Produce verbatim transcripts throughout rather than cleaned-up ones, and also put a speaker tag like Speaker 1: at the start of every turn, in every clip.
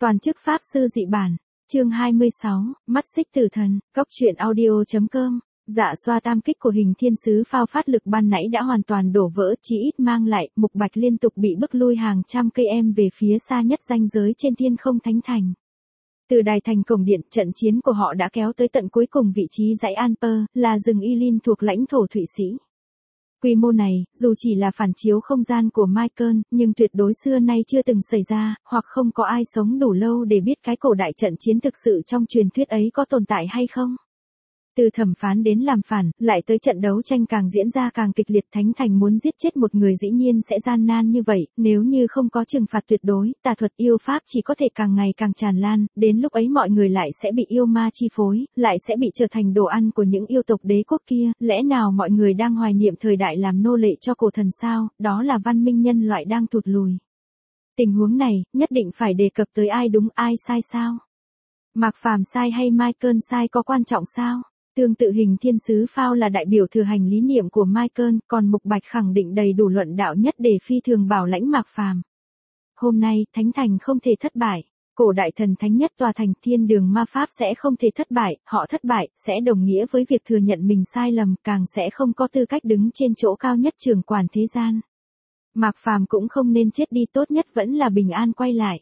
Speaker 1: Toàn chức Pháp sư dị bản, chương hai mươi sáu, mắt xích tử thần, góc truyện audio.com. Dạ xoa tam kích của hình thiên sứ phao phát lực ban nãy đã hoàn toàn đổ vỡ, chỉ ít mang lại, Mục Bạch liên tục bị bức lui hàng trăm cây em về phía xa nhất ranh giới trên thiên không thánh thành. Từ đài thành cổng điện, trận chiến của họ đã kéo tới tận cuối cùng vị trí dãy Alper, là rừng Ylin thuộc lãnh thổ Thụy Sĩ. Quy mô này, dù chỉ là phản chiếu không gian của Michael, nhưng tuyệt đối xưa nay chưa từng xảy ra, hoặc không có ai sống đủ lâu để biết cái cổ đại trận chiến thực sự trong truyền thuyết ấy có tồn tại hay không. Từ thẩm phán đến làm phản, lại tới trận đấu tranh càng diễn ra càng kịch liệt, thánh thành muốn giết chết một người dĩ nhiên sẽ gian nan như vậy, nếu như không có trừng phạt tuyệt đối, tà thuật yêu pháp chỉ có thể càng ngày càng tràn lan, đến lúc ấy mọi người lại sẽ bị yêu ma chi phối, lại sẽ bị trở thành đồ ăn của những yêu tộc đế quốc kia, lẽ nào mọi người đang hoài niệm thời đại làm nô lệ cho cổ thần sao, đó là văn minh nhân loại đang tụt lùi. Tình huống này, nhất định phải đề cập tới ai đúng ai sai sao? Mạc Phàm sai hay Michael sai có quan trọng sao? Tương tự hình thiên sứ phao là đại biểu thừa hành lý niệm của Michael, còn Mục Bạch khẳng định đầy đủ luận đạo nhất để phi thường bảo lãnh Mạc Phàm. Hôm nay, thánh thành không thể thất bại. Cổ đại thần thánh nhất tòa thành thiên đường ma pháp sẽ không thể thất bại, họ thất bại, sẽ đồng nghĩa với việc thừa nhận mình sai lầm, càng sẽ không có tư cách đứng trên chỗ cao nhất trưởng quản thế gian. Mạc Phàm cũng không nên chết đi, tốt nhất vẫn là bình an quay lại.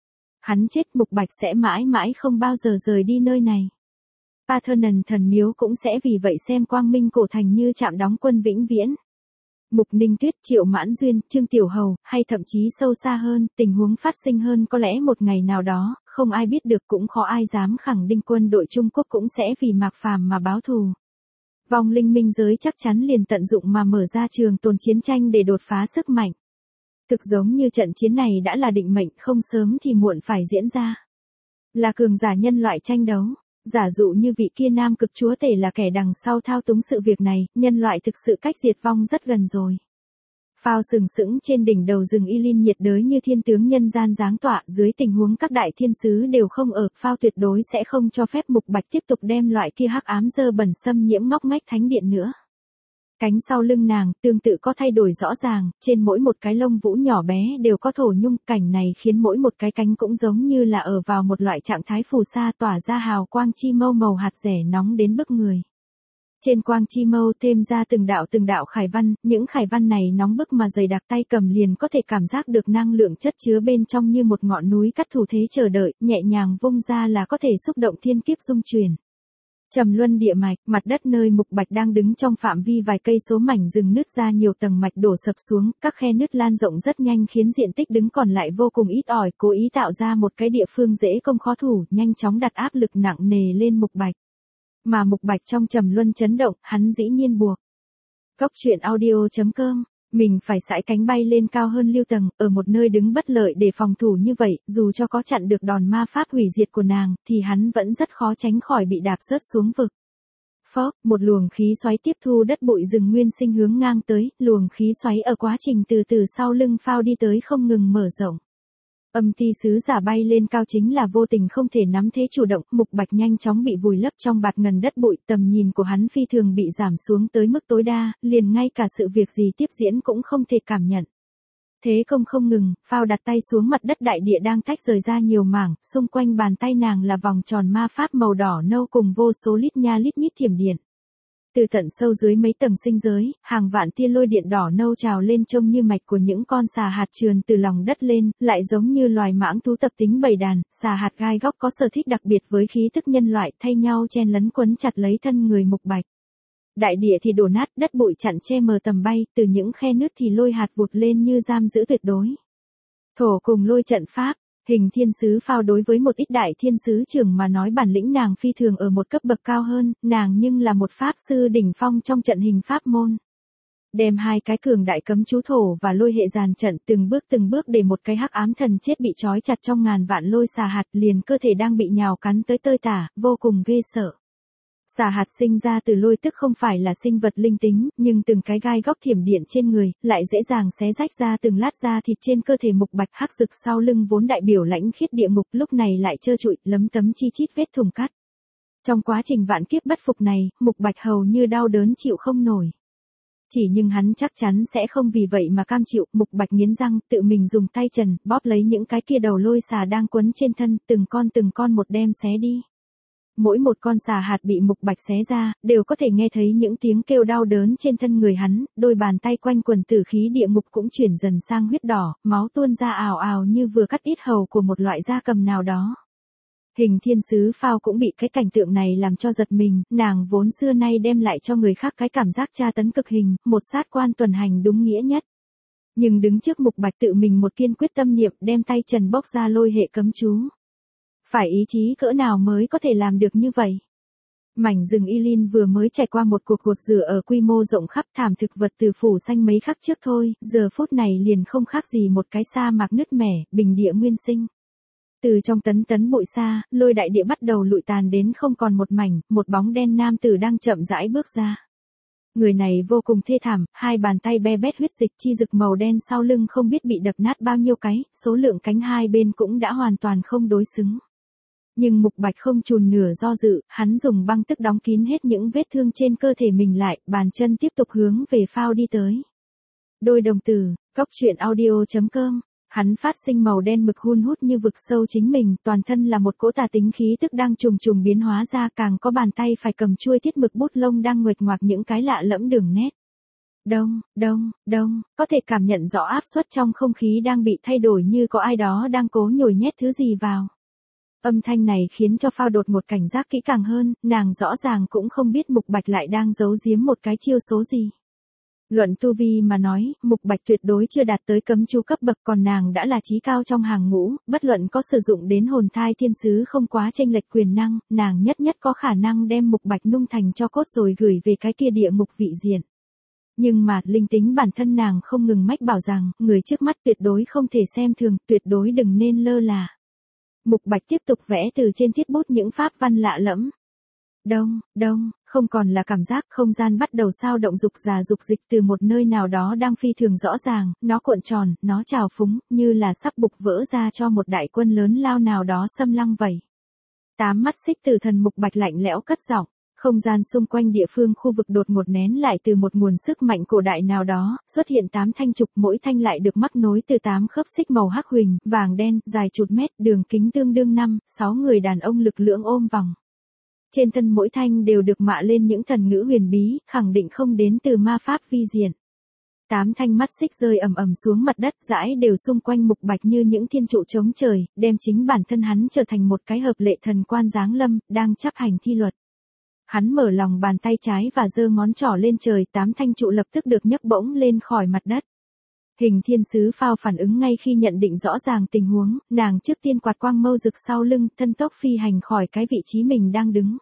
Speaker 1: Hắn chết, Mục Bạch sẽ mãi mãi không bao giờ rời đi nơi này. Parthenon thần miếu cũng sẽ vì vậy xem quang minh cổ thành như trạm đóng quân vĩnh viễn. Mục Ninh Tuyết, Triệu Mãn Duyên, Trương Tiểu Hầu, hay thậm chí sâu xa hơn, tình huống phát sinh hơn có lẽ một ngày nào đó, không ai biết được cũng khó ai dám khẳng định quân đội Trung Quốc cũng sẽ vì Mạc Phàm mà báo thù. Vong linh minh giới chắc chắn liền tận dụng mà mở ra trường tồn chiến tranh để đột phá sức mạnh. Thực giống như trận chiến này đã là định mệnh, không sớm thì muộn phải diễn ra. Là cường giả nhân loại tranh đấu. Giả dụ như vị kia nam cực chúa tể là kẻ đằng sau thao túng sự việc này, nhân loại thực sự cách diệt vong rất gần rồi. Phao sừng sững trên đỉnh đầu rừng Ylin nhiệt đới như thiên tướng nhân gian giáng tọa, dưới tình huống các đại thiên sứ đều không ở, phao tuyệt đối sẽ không cho phép Mục Bạch tiếp tục đem loại kia hắc ám dơ bẩn xâm nhiễm ngóc ngách thánh điện nữa. Cánh sau lưng nàng, tương tự có thay đổi rõ ràng, trên mỗi một cái lông vũ nhỏ bé đều có thổ nhung, cảnh này khiến mỗi một cái cánh cũng giống như là ở vào một loại trạng thái phù sa tỏa ra hào quang chi mâu màu hạt rẻ nóng đến bức người. Trên quang chi mâu thêm ra từng đạo từng đạo khải văn, những khải văn này nóng bức mà dày đặc, tay cầm liền có thể cảm giác được năng lượng chất chứa bên trong như một ngọn núi cắt thủ thế chờ đợi, nhẹ nhàng vung ra là có thể xúc động thiên kiếp dung truyền. Trầm luân địa mạch, mặt đất nơi Mục Bạch đang đứng trong phạm vi vài cây số mảnh rừng nứt ra nhiều tầng mạch đổ sập xuống, các khe nứt lan rộng rất nhanh khiến diện tích đứng còn lại vô cùng ít ỏi, cố ý tạo ra một cái địa phương dễ công khó thủ, nhanh chóng đặt áp lực nặng nề lên Mục Bạch. Mà Mục Bạch trong trầm luân chấn động, hắn dĩ nhiên buộc. Góc truyện audio.com, mình phải sải cánh bay lên cao hơn lưu tầng, ở một nơi đứng bất lợi để phòng thủ như vậy, dù cho có chặn được đòn ma pháp hủy diệt của nàng, thì hắn vẫn rất khó tránh khỏi bị đạp rớt xuống vực. Phốc, một luồng khí xoáy tiếp thu đất bụi rừng nguyên sinh hướng ngang tới, luồng khí xoáy ở quá trình từ từ sau lưng phao đi tới không ngừng mở rộng. Âm ti sứ giả bay lên cao chính là vô tình không thể nắm thế chủ động, Mục Bạch nhanh chóng bị vùi lấp trong bạt ngần đất bụi, tầm nhìn của hắn phi thường bị giảm xuống tới mức tối đa, liền ngay cả sự việc gì tiếp diễn cũng không thể cảm nhận. Thế công không ngừng, phao đặt tay xuống mặt đất, đại địa đang tách rời ra nhiều mảng, xung quanh bàn tay nàng là vòng tròn ma pháp màu đỏ nâu cùng vô số lít nha lít nhít thiểm điện. Từ tận sâu dưới mấy tầng sinh giới, hàng vạn tia lôi điện đỏ nâu trào lên trông như mạch của những con xà hạt trườn từ lòng đất lên, lại giống như loài mãng thú tập tính bầy đàn, xà hạt gai góc có sở thích đặc biệt với khí tức nhân loại, thay nhau chen lấn quấn chặt lấy thân người Mục Bạch. Đại địa thì đổ nát, đất bụi chặn che mờ tầm bay, từ những khe nứt thì lôi hạt vụt lên như giam giữ tuyệt đối. Thổ cùng lôi trận pháp. Hình thiên sứ phao đối với một ít đại thiên sứ trưởng mà nói bản lĩnh nàng phi thường ở một cấp bậc cao hơn, nàng nhưng là một pháp sư đỉnh phong trong trận hình pháp môn. Đem hai cái cường đại cấm chú thổ và lôi hệ dàn trận từng bước từng bước để một cái hắc ám thần chết bị trói chặt trong ngàn vạn lôi xà hạt, liền cơ thể đang bị nhào cắn tới tơi tả, vô cùng ghê sợ. Xà hạt sinh ra từ lôi tức không phải là sinh vật linh tính, nhưng từng cái gai góc thiểm điện trên người, lại dễ dàng xé rách ra từng lát da thịt trên cơ thể Mục Bạch. Hắc rực sau lưng vốn đại biểu lãnh khiết địa ngục, lúc này lại trơ trụi, lấm tấm chi chít vết thủng cắt. Trong quá trình vạn kiếp bất phục này, Mục Bạch hầu như đau đớn chịu không nổi. Chỉ nhưng hắn chắc chắn sẽ không vì vậy mà cam chịu, Mục Bạch nghiến răng, tự mình dùng tay trần, bóp lấy những cái kia đầu lôi xà đang quấn trên thân, từng con từng con một đem xé đi. Mỗi một con xà hạt bị Mục Bạch xé ra, đều có thể nghe thấy những tiếng kêu đau đớn trên thân người hắn, đôi bàn tay quanh quần tử khí địa ngục cũng chuyển dần sang huyết đỏ, máu tuôn ra ào ào như vừa cắt ít hầu của một loại gia cầm nào đó. Hình Thiên Sứ Phao cũng bị cái cảnh tượng này làm cho giật mình, nàng vốn xưa nay đem lại cho người khác cái cảm giác tra tấn cực hình, một sát quan tuần hành đúng nghĩa nhất. Nhưng đứng trước Mục Bạch tự mình một kiên quyết tâm niệm đem tay trần bốc ra lôi hệ cấm chú. Phải ý chí cỡ nào mới có thể làm được như vậy? Mảnh rừng Ylin vừa mới trải qua một cuộc gột rửa ở quy mô rộng khắp, thảm thực vật từ phủ xanh mấy khắc trước thôi, giờ phút này liền không khác gì một cái sa mạc nứt mẻ, bình địa nguyên sinh. Từ trong tấn tấn bụi sa, lôi đại địa bắt đầu lụi tàn đến không còn một mảnh, một bóng đen nam tử đang chậm rãi bước ra. Người này vô cùng thê thảm, hai bàn tay be bét huyết dịch chi rực màu đen sau lưng không biết bị đập nát bao nhiêu cái, số lượng cánh hai bên cũng đã hoàn toàn không đối xứng. Nhưng Mục Bạch không chùn nửa do dự, hắn dùng băng tức đóng kín hết những vết thương trên cơ thể mình lại, bàn chân tiếp tục hướng về Phao đi tới. Đôi đồng tử, góc truyện audio chấm com. Hắn phát sinh màu đen mực hun hút như vực sâu chính mình, toàn thân là một cỗ tà tính khí tức đang trùng trùng biến hóa ra, càng có bàn tay phải cầm chuôi thiết mực bút lông đang nguệch ngoạc những cái lạ lẫm đường nét. Đông, đông, đông, có thể cảm nhận rõ áp suất trong không khí đang bị thay đổi như có ai đó đang cố nhồi nhét thứ gì vào. Âm thanh này khiến cho Phao đột một cảnh giác kỹ càng hơn, nàng rõ ràng cũng không biết Mục Bạch lại đang giấu giếm một cái chiêu số gì. Luận tu vi mà nói, Mục Bạch tuyệt đối chưa đạt tới cấm chú cấp bậc, còn nàng đã là chí cao trong hàng ngũ, bất luận có sử dụng đến hồn thai thiên sứ không quá chênh lệch quyền năng, nàng nhất nhất có khả năng đem Mục Bạch nung thành cho cốt rồi gửi về cái kia địa ngục vị diện. Nhưng mà, linh tính bản thân nàng không ngừng mách bảo rằng, người trước mắt tuyệt đối không thể xem thường, tuyệt đối đừng nên lơ là. Mục Bạch tiếp tục vẽ từ trên thiết bút những pháp văn lạ lẫm. Đông, đông, không còn là cảm giác, không gian bắt đầu sao động dục già dục dịch từ một nơi nào đó đang phi thường rõ ràng, nó cuộn tròn, nó trào phúng, như là sắp bục vỡ ra cho một đại quân lớn lao nào đó xâm lăng vậy. Tám mắt xích tử thần Mục Bạch lạnh lẽo cất giọng, không gian xung quanh địa phương khu vực đột ngột nén lại từ một nguồn sức mạnh cổ đại nào đó, xuất hiện tám thanh trục, mỗi thanh lại được mắc nối từ tám khớp xích màu hắc huỳnh, vàng đen, dài chục mét, đường kính tương đương năm, sáu người đàn ông lực lưỡng ôm vòng. Trên thân mỗi thanh đều được mạ lên những thần ngữ huyền bí, khẳng định không đến từ ma pháp vi diện. Tám thanh mắt xích rơi ầm ầm xuống mặt đất, dãi đều xung quanh Mục Bạch như những thiên trụ chống trời, đem chính bản thân hắn trở thành một cái hợp lệ thần quan giáng lâm, đang chấp hành thi luật. Hắn mở lòng bàn tay trái và giơ ngón trỏ lên trời, tám thanh trụ lập tức được nhấc bổng lên khỏi mặt đất. Hình Thiên Sứ Phao phản ứng ngay khi nhận định rõ ràng tình huống, nàng trước tiên quạt quang mâu rực sau lưng, thân tốc phi hành khỏi cái vị trí mình đang đứng.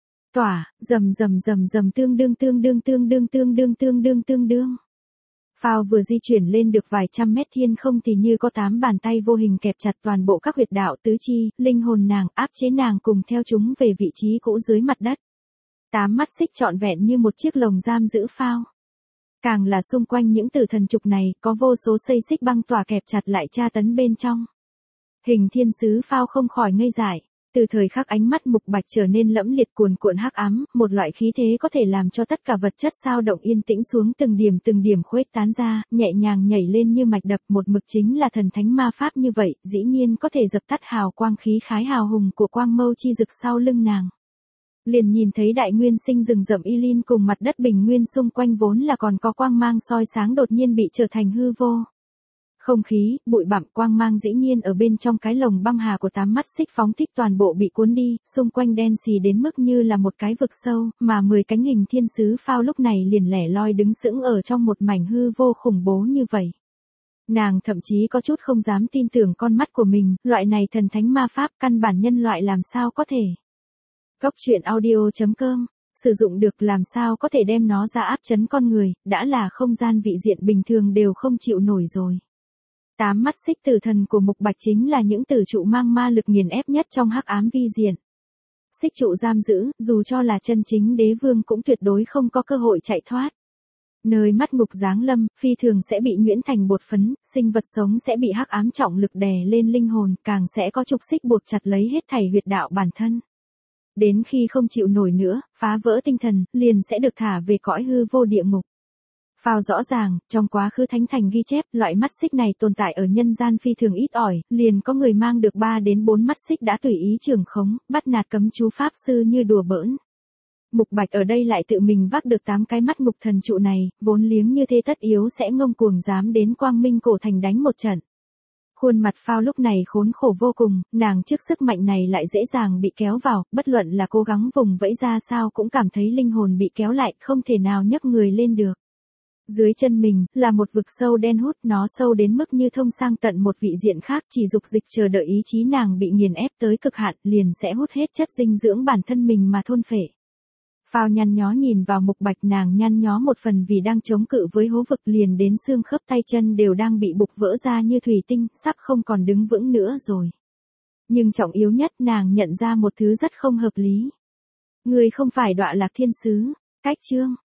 Speaker 1: Tỏa, rầm rầm rầm rầm tương đương tương đương tương đương tương đương tương đương tương đương. Phao vừa di chuyển lên được vài trăm mét thiên không thì như có tám bàn tay vô hình kẹp chặt toàn bộ các huyệt đạo tứ chi, linh hồn nàng, áp chế nàng cùng theo chúng về vị trí cũ dưới mặt đất. Tám mắt xích trọn vẹn như một chiếc lồng giam giữ Phao. Càng là xung quanh những tử thần trục này, có vô số xây xích băng tỏa kẹp chặt lại tra tấn bên trong. Hình Thiên Sứ Phao không khỏi ngây dại. Từ thời khắc ánh mắt Mục Bạch trở nên lẫm liệt cuồn cuộn hắc ám, một loại khí thế có thể làm cho tất cả vật chất sao động yên tĩnh xuống từng điểm từng điểm khuếch tán ra, nhẹ nhàng nhảy lên như mạch đập, một mực chính là thần thánh ma pháp như vậy, dĩ nhiên có thể dập tắt hào quang khí khái hào hùng của quang mâu chi rực sau lưng nàng. Liền nhìn thấy đại nguyên sinh rừng rậm Ylin cùng mặt đất bình nguyên xung quanh vốn là còn có quang mang soi sáng đột nhiên bị trở thành hư vô. Không khí, bụi bặm, quang mang dĩ nhiên ở bên trong cái lồng băng hà của tám mắt xích phóng thích toàn bộ bị cuốn đi, xung quanh đen xì đến mức như là một cái vực sâu, mà mười cánh hình Thiên Sứ Phao lúc này liền lẻ loi đứng sững ở trong một mảnh hư vô khủng bố như vậy. Nàng thậm chí có chút không dám tin tưởng con mắt của mình, loại này thần thánh ma pháp căn bản nhân loại làm sao có thể. Góc truyện audio chấm com, sử dụng được làm sao có thể đem nó ra áp chấn con người, đã là không gian vị diện bình thường đều không chịu nổi rồi. Tám mắt xích tử thần của Mục Bạch chính là những tử trụ mang ma lực nghiền ép nhất trong hắc ám vi diện. Xích trụ giam giữ, dù cho là chân chính đế vương cũng tuyệt đối không có cơ hội chạy thoát. Nơi mắt ngục giáng lâm, phi thường sẽ bị nhuyễn thành bột phấn, sinh vật sống sẽ bị hắc ám trọng lực đè lên linh hồn, càng sẽ có trục xích buộc chặt lấy hết thảy huyệt đạo bản thân. Đến khi không chịu nổi nữa, phá vỡ tinh thần, liền sẽ được thả về cõi hư vô địa ngục. Phao rõ ràng, trong quá khứ thánh thành ghi chép, loại mắt xích này tồn tại ở nhân gian phi thường ít ỏi, liền có người mang được ba đến bốn mắt xích đã tùy ý trưởng khống, bắt nạt cấm chú pháp sư như đùa bỡn. Mục Bạch ở đây lại tự mình vác được tám cái mắt ngục thần trụ này, vốn liếng như thế tất yếu sẽ ngông cuồng dám đến Quang Minh cổ thành đánh một trận. Khuôn mặt Phao lúc này khốn khổ vô cùng, nàng trước sức mạnh này lại dễ dàng bị kéo vào, bất luận là cố gắng vùng vẫy ra sao cũng cảm thấy linh hồn bị kéo lại, không thể nào nhấc người lên được. Dưới chân mình, là một vực sâu đen hút, nó sâu đến mức như thông sang tận một vị diện khác, chỉ dục dịch chờ đợi ý chí nàng bị nghiền ép tới cực hạn, liền sẽ hút hết chất dinh dưỡng bản thân mình mà thôn phệ. Phao nhăn nhó nhìn vào Mục Bạch, nàng nhăn nhó một phần vì đang chống cự với hố vực, liền đến xương khớp tay chân đều đang bị bục vỡ ra như thủy tinh, sắp không còn đứng vững nữa rồi. Nhưng trọng yếu nhất, nàng nhận ra một thứ rất không hợp lý. Người không phải Đọa Lạc Thiên Sứ. Cách chương